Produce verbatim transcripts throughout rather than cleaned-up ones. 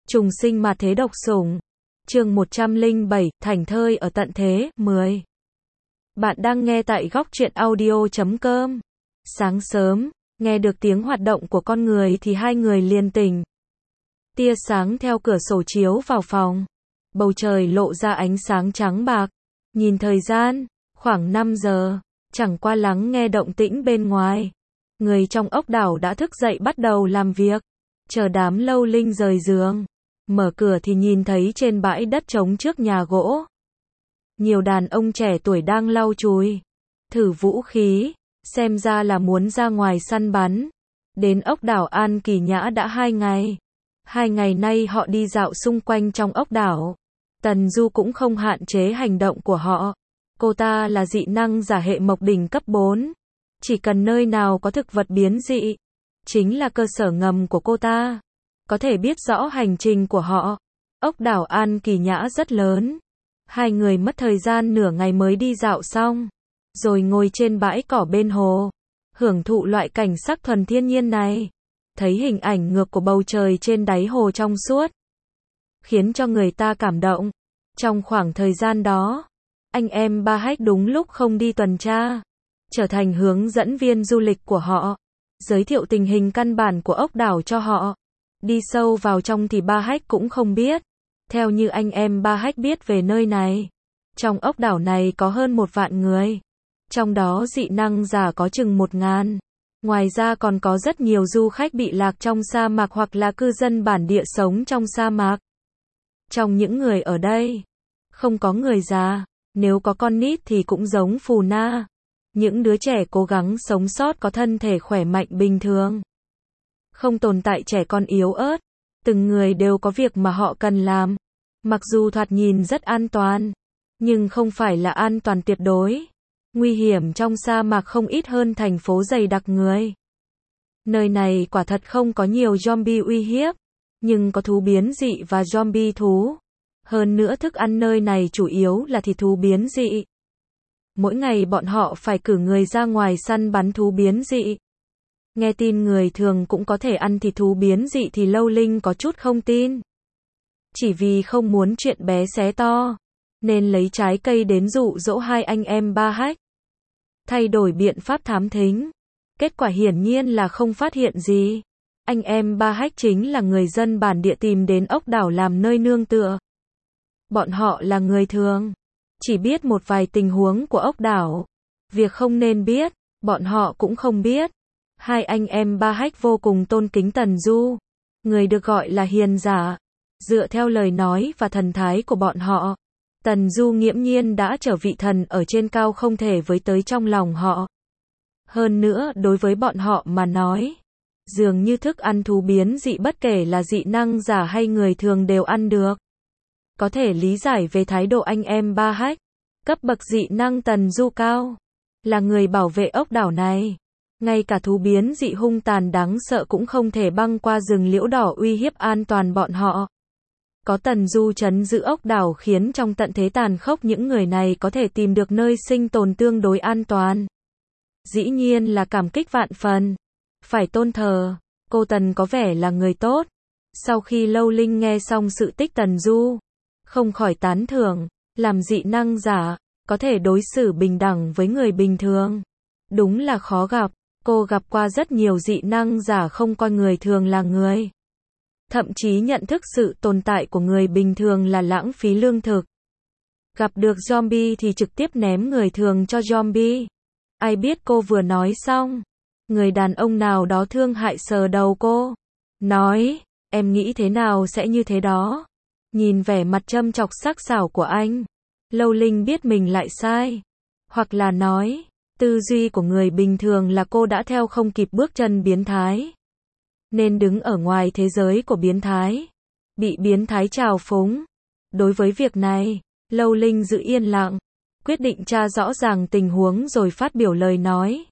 Trùng sinh mà thế độc sủng. Chương một trăm lẻ bảy, Thảnh thơi ở tận thế, mười. Bạn đang nghe tại góc truyện audio chấm com. Sáng sớm, nghe được tiếng hoạt động của con người thì hai người liền tỉnh. Tia sáng theo cửa sổ chiếu vào phòng. Bầu trời lộ ra ánh sáng trắng bạc. Nhìn thời gian, khoảng năm giờ, chẳng qua lắng nghe động tĩnh bên ngoài. Người trong ốc đảo đã thức dậy bắt đầu làm việc. Chờ đám Lâu Linh rời giường. Mở cửa thì nhìn thấy trên bãi đất trống trước nhà gỗ. Nhiều đàn ông trẻ tuổi đang lau chùi. Thử vũ khí. Xem ra là muốn ra ngoài săn bắn. Đến ốc đảo An Kỳ Nhã đã hai ngày. Hai ngày nay họ đi dạo xung quanh trong ốc đảo. Tần Du cũng không hạn chế hành động của họ. Cô ta là dị năng giả hệ mộc đỉnh cấp bốn. Chỉ cần nơi nào có thực vật biến dị, chính là cơ sở ngầm của cô ta. Có thể biết rõ hành trình của họ. Ốc đảo An Kỳ Nhã rất lớn. Hai người mất thời gian nửa ngày mới đi dạo xong. Rồi ngồi trên bãi cỏ bên hồ. Hưởng thụ loại cảnh sắc thuần thiên nhiên này. Thấy hình ảnh ngược của bầu trời trên đáy hồ trong suốt. Khiến cho người ta cảm động. Trong khoảng thời gian đó, anh em Ba Hách đúng lúc không đi tuần tra. Trở thành hướng dẫn viên du lịch của họ. Giới thiệu tình hình căn bản của ốc đảo cho họ. Đi sâu vào trong thì Ba Hách cũng không biết. Theo như anh em Ba Hách biết về nơi này. Trong ốc đảo này có hơn một vạn người. Trong đó dị năng giả có chừng một ngàn. Ngoài ra còn có rất nhiều du khách bị lạc trong sa mạc hoặc là cư dân bản địa sống trong sa mạc. Trong những người ở đây, không có người già. Nếu có con nít thì cũng giống Phù Na. Những đứa trẻ cố gắng sống sót có thân thể khỏe mạnh bình thường. Không tồn tại trẻ con yếu ớt. Từng người đều có việc mà họ cần làm. Mặc dù thoạt nhìn rất an toàn, nhưng không phải là an toàn tuyệt đối. Nguy hiểm trong sa mạc không ít hơn thành phố dày đặc người. Nơi này quả thật không có nhiều zombie uy hiếp, nhưng có thú biến dị và zombie thú. Hơn nữa thức ăn nơi này chủ yếu là thịt thú biến dị. Mỗi ngày bọn họ phải cử người ra ngoài săn bắn thú biến dị. Nghe tin người thường cũng có thể ăn thịt thú biến dị thì Lâu Linh có chút không tin. Chỉ vì không muốn chuyện bé xé to, nên lấy trái cây đến dụ dỗ hai anh em Ba Hách. Thay đổi biện pháp thám thính. Kết quả hiển nhiên là không phát hiện gì. Anh em Ba Hách chính là người dân bản địa tìm đến ốc đảo làm nơi nương tựa. Bọn họ là người thường. Chỉ biết một vài tình huống của ốc đảo. Việc không nên biết, bọn họ cũng không biết. Hai anh em Ba Hách vô cùng tôn kính Tần Du. Người được gọi là hiền giả. Dựa theo lời nói và thần thái của bọn họ, Tần Du nghiễm nhiên đã trở vị thần ở trên cao không thể với tới trong lòng họ. Hơn nữa đối với bọn họ mà nói, dường như thức ăn thú biến dị bất kể là dị năng giả hay người thường đều ăn được. Có thể lý giải về thái độ anh em Ba Hách. Cấp bậc dị năng Tần Du cao. Là người bảo vệ ốc đảo này. Ngay cả thú biến dị hung tàn đáng sợ cũng không thể băng qua rừng liễu đỏ uy hiếp an toàn bọn họ. Có Tần Du trấn giữ ốc đảo khiến trong tận thế tàn khốc những người này có thể tìm được nơi sinh tồn tương đối an toàn. Dĩ nhiên là cảm kích vạn phần. Phải tôn thờ. Cô Tần có vẻ là người tốt. Sau khi Lâu Linh nghe xong sự tích Tần Du, không khỏi tán thưởng. Làm dị năng giả, có thể đối xử bình đẳng với người bình thường. Đúng là khó gặp. Cô gặp qua rất nhiều dị năng giả không coi người thường là người. Thậm chí nhận thức sự tồn tại của người bình thường là lãng phí lương thực. Gặp được zombie thì trực tiếp ném người thường cho zombie. Ai biết cô vừa nói xong, người đàn ông nào đó thương hại sờ đầu cô. Nói, em nghĩ thế nào sẽ như thế đó. Nhìn vẻ mặt châm chọc sắc sảo của anh, Lâu Linh biết mình lại sai. Hoặc là nói, tư duy của người bình thường là cô đã theo không kịp bước chân biến thái. Nên đứng ở ngoài thế giới của biến thái. Bị biến thái trào phúng. Đối với việc này, Lâu Linh giữ yên lặng. Quyết định tra rõ ràng tình huống rồi phát biểu lời nói.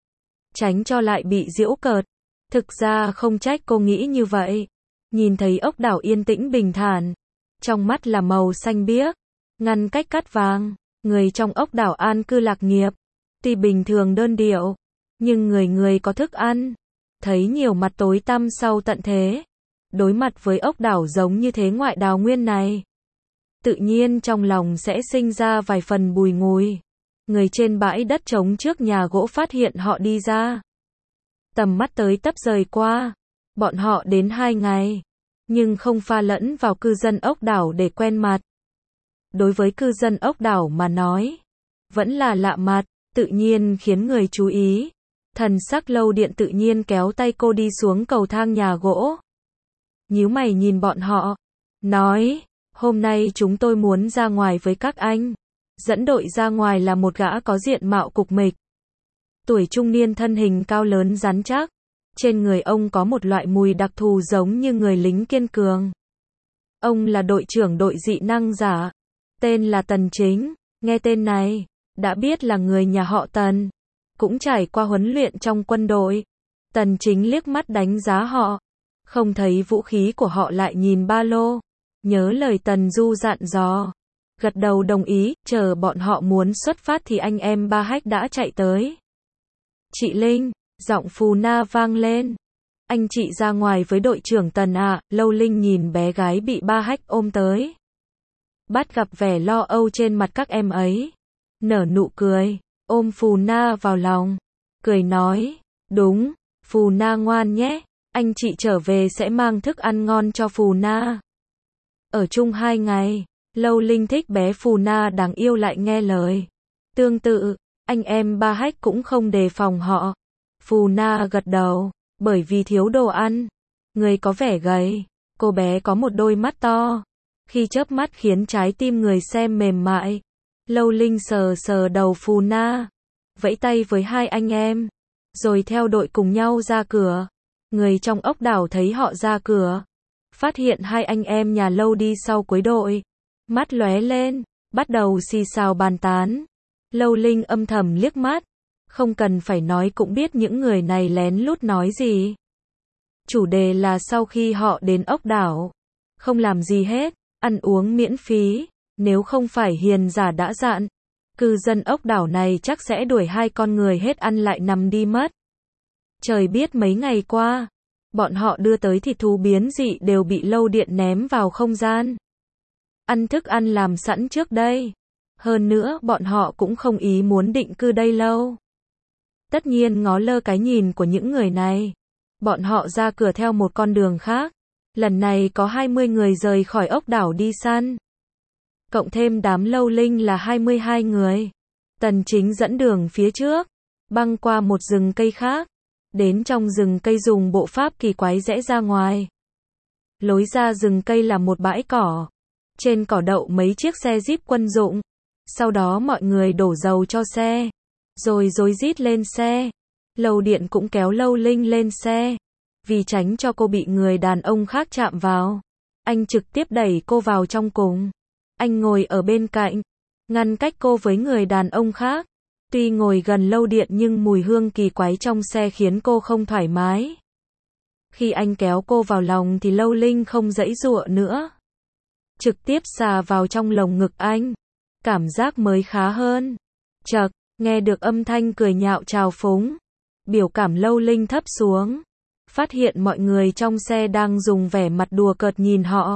Tránh cho lại bị giễu cợt. Thực ra không trách cô nghĩ như vậy. Nhìn thấy ốc đảo yên tĩnh bình thản. Trong mắt là màu xanh biếc. Ngăn cách cắt vàng. Người trong ốc đảo an cư lạc nghiệp. Tuy bình thường đơn điệu. Nhưng người người có thức ăn. Thấy nhiều mặt tối tăm sau tận thế. đối mặt với ốc đảo giống như thế ngoại đào nguyên này. Tự nhiên trong lòng sẽ sinh ra vài phần bùi ngùi. Người trên bãi đất trống trước nhà gỗ phát hiện họ đi ra. Tầm mắt tới tấp rời qua. Bọn họ đến hai ngày. Nhưng không pha lẫn vào cư dân ốc đảo để quen mặt. Đối với cư dân ốc đảo mà nói, vẫn là lạ mặt, tự nhiên khiến người chú ý. Thần sắc Lâu Điện tự nhiên kéo tay cô đi xuống cầu thang nhà gỗ. Nhíu mày nhìn bọn họ, nói, hôm nay chúng tôi muốn ra ngoài với các anh. Dẫn đội ra ngoài là một gã có diện mạo cục mịch. Tuổi trung niên, thân hình cao lớn rắn chắc. Trên người ông có một loại mùi đặc thù giống như người lính kiên cường. Ông là đội trưởng đội dị năng giả. Tên là Tần Chính. Nghe tên này, đã biết là người nhà họ Tần. Cũng trải qua huấn luyện trong quân đội. Tần Chính liếc mắt đánh giá họ. Không thấy vũ khí của họ lại nhìn ba lô. Nhớ lời Tần Du dặn dò. Gật đầu đồng ý, chờ bọn họ muốn xuất phát thì anh em Ba Hách đã chạy tới. Chị Linh, giọng Phù Na vang lên. Anh chị ra ngoài với đội trưởng Tần ạ. À. Lâu Linh nhìn bé gái bị Ba Hách ôm tới. Bắt gặp vẻ lo âu trên mặt các em ấy. Nở nụ cười, ôm Phù Na vào lòng. Cười nói, đúng, Phù Na ngoan nhé. Anh chị trở về sẽ mang thức ăn ngon cho Phù Na. Ở chung hai ngày, Lâu Linh thích bé Phù Na đáng yêu lại nghe lời. Tương tự, anh em Ba Hách cũng không đề phòng họ. Phù Na gật đầu, bởi vì thiếu đồ ăn. Người có vẻ gầy, cô bé có một đôi mắt to. Khi chớp mắt khiến trái tim người xem mềm mại. Lâu Linh sờ sờ đầu Phù Na, vẫy tay với hai anh em, rồi theo đội cùng nhau ra cửa. Người trong ốc đảo thấy họ ra cửa, phát hiện hai anh em nhà Lâu đi sau cuối đội. Mắt lóe lên, bắt đầu xì xào bàn tán. Lâu Linh âm thầm liếc mắt, không cần phải nói cũng biết những người này lén lút nói gì. Chủ đề là sau khi họ đến ốc đảo, không làm gì hết, ăn uống miễn phí, nếu không phải hiền giả đã dặn, cư dân ốc đảo này chắc sẽ đuổi hai con người hết ăn lại nằm đi mất. Trời biết mấy ngày qua, bọn họ đưa tới thịt thú biến dị đều bị Lâu Điện ném vào không gian. Ăn thức ăn làm sẵn trước đây. Hơn nữa bọn họ cũng không ý muốn định cư đây lâu. Tất nhiên ngó lơ cái nhìn của những người này. Bọn họ ra cửa theo một con đường khác. Lần này có hai mươi người rời khỏi ốc đảo đi săn. Cộng thêm đám Lâu Linh là hai mươi hai người. Tần Chính dẫn đường phía trước, băng qua một rừng cây khác. Đến trong rừng cây dùng bộ pháp kỳ quái rẽ ra ngoài. Lối ra rừng cây là một bãi cỏ. Trên cỏ đậu mấy chiếc xe Jeep quân dụng. Sau đó mọi người đổ dầu cho xe. Rồi rối rít lên xe. Lâu Điện cũng kéo Lâu Linh lên xe. Vì tránh cho cô bị người đàn ông khác chạm vào. Anh trực tiếp đẩy cô vào trong cùng. Anh ngồi ở bên cạnh. Ngăn cách cô với người đàn ông khác. Tuy ngồi gần Lâu Điện nhưng mùi hương kỳ quái trong xe khiến cô không thoải mái. Khi anh kéo cô vào lòng thì Lâu Linh không giãy giụa nữa. Trực tiếp xà vào trong lồng ngực anh. Cảm giác mới khá hơn. Chậc, nghe được âm thanh cười nhạo trào phúng. Biểu cảm Lâu Linh thấp xuống. Phát hiện mọi người trong xe đang dùng vẻ mặt đùa cợt nhìn họ.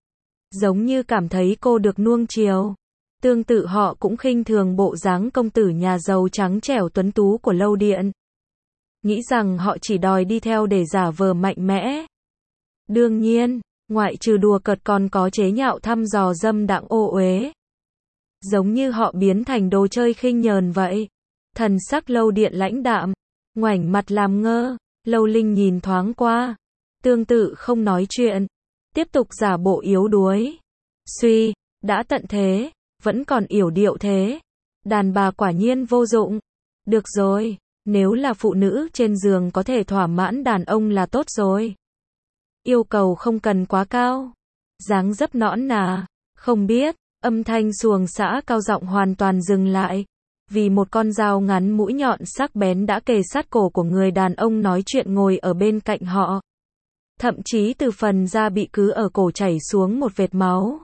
Giống như cảm thấy cô được nuông chiều. Tương tự họ cũng khinh thường bộ dáng công tử nhà giàu trắng trẻo tuấn tú của Lâu Điện. Nghĩ rằng họ chỉ đòi đi theo để giả vờ mạnh mẽ. Đương nhiên, ngoại trừ đùa cợt còn có chế nhạo thăm dò dâm đãng ô uế. Giống như họ biến thành đồ chơi khinh nhờn vậy. Thần sắc Lâu Điện lãnh đạm, ngoảnh mặt làm ngơ. Lâu Linh nhìn thoáng qua, tương tự không nói chuyện, tiếp tục giả bộ yếu đuối. Suy, đã tận thế, vẫn còn yểu điệu thế. Đàn bà quả nhiên vô dụng. Được rồi, nếu là phụ nữ trên giường có thể thỏa mãn đàn ông là tốt rồi. Yêu cầu không cần quá cao. Dáng dấp nõn nà, không biết, âm thanh xuồng xã cao giọng hoàn toàn dừng lại. Vì một con dao ngắn mũi nhọn sắc bén đã kề sát cổ của người đàn ông nói chuyện ngồi ở bên cạnh họ. Thậm chí từ phần da bị cứ ở cổ chảy xuống một vệt máu.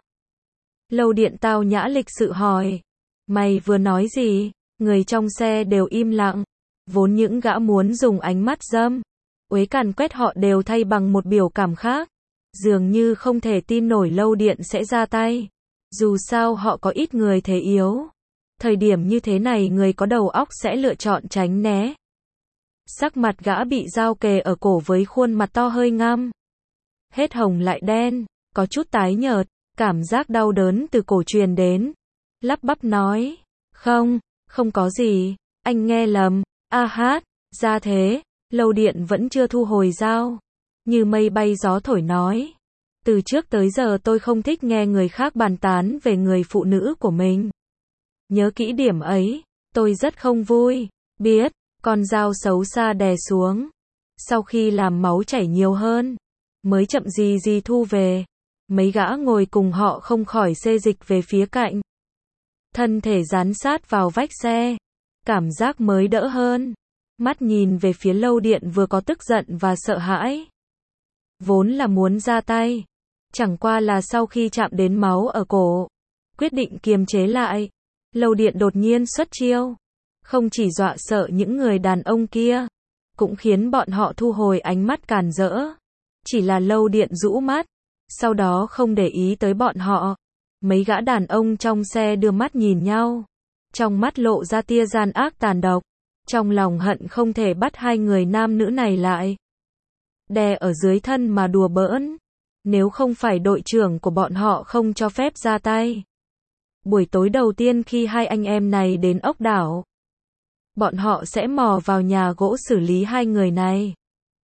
Lâu Điện tao nhã lịch sự hỏi. Mày vừa nói gì? Người trong xe đều im lặng. Vốn những gã muốn dùng ánh mắt dâm uế càn quét họ đều thay bằng một biểu cảm khác. Dường như không thể tin nổi Lâu Điện sẽ ra tay. Dù sao họ có ít người thế yếu. Thời điểm như thế này người có đầu óc sẽ lựa chọn tránh né. Sắc mặt gã bị dao kề ở cổ với khuôn mặt to hơi ngăm. Hết hồng lại đen, có chút tái nhợt, cảm giác đau đớn từ cổ truyền đến. Lắp bắp nói, không, không có gì, anh nghe lầm, a hát, ra thế, Lâu Điện vẫn chưa thu hồi dao. Như mây bay gió thổi nói. Từ trước tới giờ tôi không thích nghe người khác bàn tán về người phụ nữ của mình. Nhớ kỹ điểm ấy, tôi rất không vui, biết, con dao xấu xa đè xuống. Sau khi làm máu chảy nhiều hơn, mới chậm gì gì thu về. Mấy gã ngồi cùng họ không khỏi xê dịch về phía cạnh. Thân thể dán sát vào vách xe. Cảm giác mới đỡ hơn. Mắt nhìn về phía Lâu Điện vừa có tức giận và sợ hãi. Vốn là muốn ra tay. Chẳng qua là sau khi chạm đến máu ở cổ. Quyết định kiềm chế lại. Lâu Điện đột nhiên xuất chiêu. Không chỉ dọa sợ những người đàn ông kia. Cũng khiến bọn họ thu hồi ánh mắt càn rỡ. Chỉ là Lâu Điện rũ mắt. Sau đó không để ý tới bọn họ. Mấy gã đàn ông trong xe đưa mắt nhìn nhau. Trong mắt lộ ra tia gian ác tàn độc. Trong lòng hận không thể bắt hai người nam nữ này lại. Đè ở dưới thân mà đùa bỡn. Nếu không phải đội trưởng của bọn họ không cho phép ra tay. Buổi tối đầu tiên khi hai anh em này đến ốc đảo. Bọn họ sẽ mò vào nhà gỗ xử lý hai người này.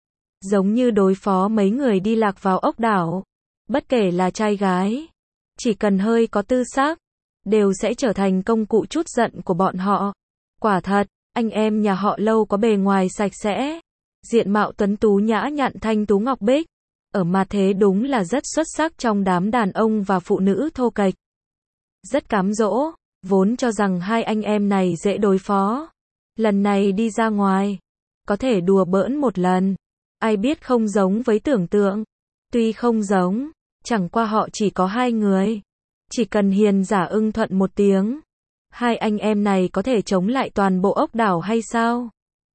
Giống như đối phó mấy người đi lạc vào ốc đảo. Bất kể là trai gái. Chỉ cần hơi có tư xác. Đều sẽ trở thành công cụ trút giận của bọn họ. Quả thật, anh em nhà họ Lâu có bề ngoài sạch sẽ. Diện mạo tuấn tú nhã nhặn thanh tú ngọc bích. Ở mà thế đúng là rất xuất sắc trong đám đàn ông và phụ nữ thô kệch. Rất cám dỗ, vốn cho rằng hai anh em này dễ đối phó. Lần này đi ra ngoài, có thể đùa bỡn một lần. Ai biết không giống với tưởng tượng. Tuy không giống, chẳng qua họ chỉ có hai người. Chỉ cần hiền giả ưng thuận một tiếng. Hai anh em này có thể chống lại toàn bộ ốc đảo hay sao?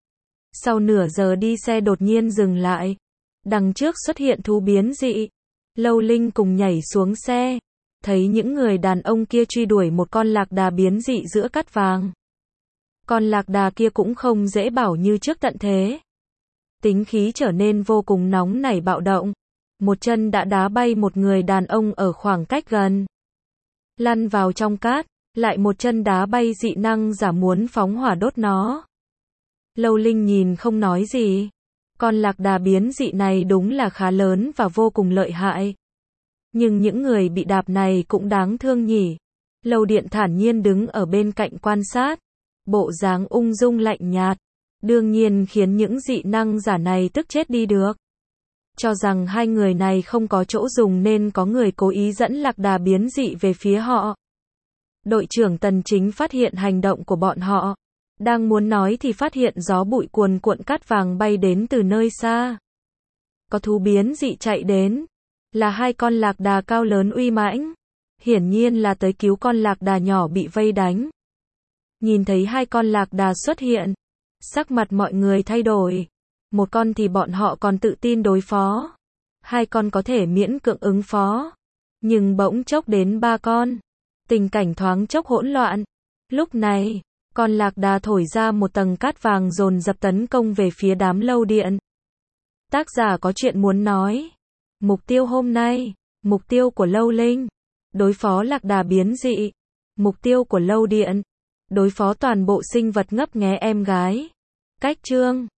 Sau nửa giờ đi xe đột nhiên dừng lại. Đằng trước xuất hiện thú biến dị. Lâu Linh cùng nhảy xuống xe. Thấy những người đàn ông kia truy đuổi một con lạc đà biến dị giữa cát vàng. Con lạc đà kia cũng không dễ bảo như trước tận thế. Tính khí trở nên vô cùng nóng nảy bạo động. Một chân đã đá bay một người đàn ông ở khoảng cách gần. Lăn vào trong cát, lại một chân đá bay dị năng giả muốn phóng hỏa đốt nó. Lâu Linh nhìn không nói gì. Con lạc đà biến dị này đúng là khá lớn và vô cùng lợi hại. Nhưng những người bị đạp này cũng đáng thương nhỉ. Lâu Điện thản nhiên đứng ở bên cạnh quan sát. Bộ dáng ung dung lạnh nhạt. Đương nhiên khiến những dị năng giả này tức chết đi được. Cho rằng hai người này không có chỗ dùng nên có người cố ý dẫn lạc đà biến dị về phía họ. Đội trưởng Tần Chính phát hiện hành động của bọn họ. Đang muốn nói thì phát hiện gió bụi cuồn cuộn cát vàng bay đến từ nơi xa. Có thú biến dị chạy đến. Là hai con lạc đà cao lớn uy mãnh. Hiển nhiên là tới cứu con lạc đà nhỏ bị vây đánh. Nhìn thấy hai con lạc đà xuất hiện. Sắc mặt mọi người thay đổi. Một con thì bọn họ còn tự tin đối phó. Hai con có thể miễn cưỡng ứng phó. Nhưng bỗng chốc đến ba con. Tình cảnh thoáng chốc hỗn loạn. Lúc này, con lạc đà thổi ra một tầng cát vàng dồn dập tấn công về phía đám Lâu Điện. Tác giả có chuyện muốn nói. Mục tiêu hôm nay, mục tiêu của Lâu Linh, đối phó lạc đà biến dị. Mục tiêu của Lâu Điện, đối phó toàn bộ sinh vật ngấp nghé em gái. Cách chương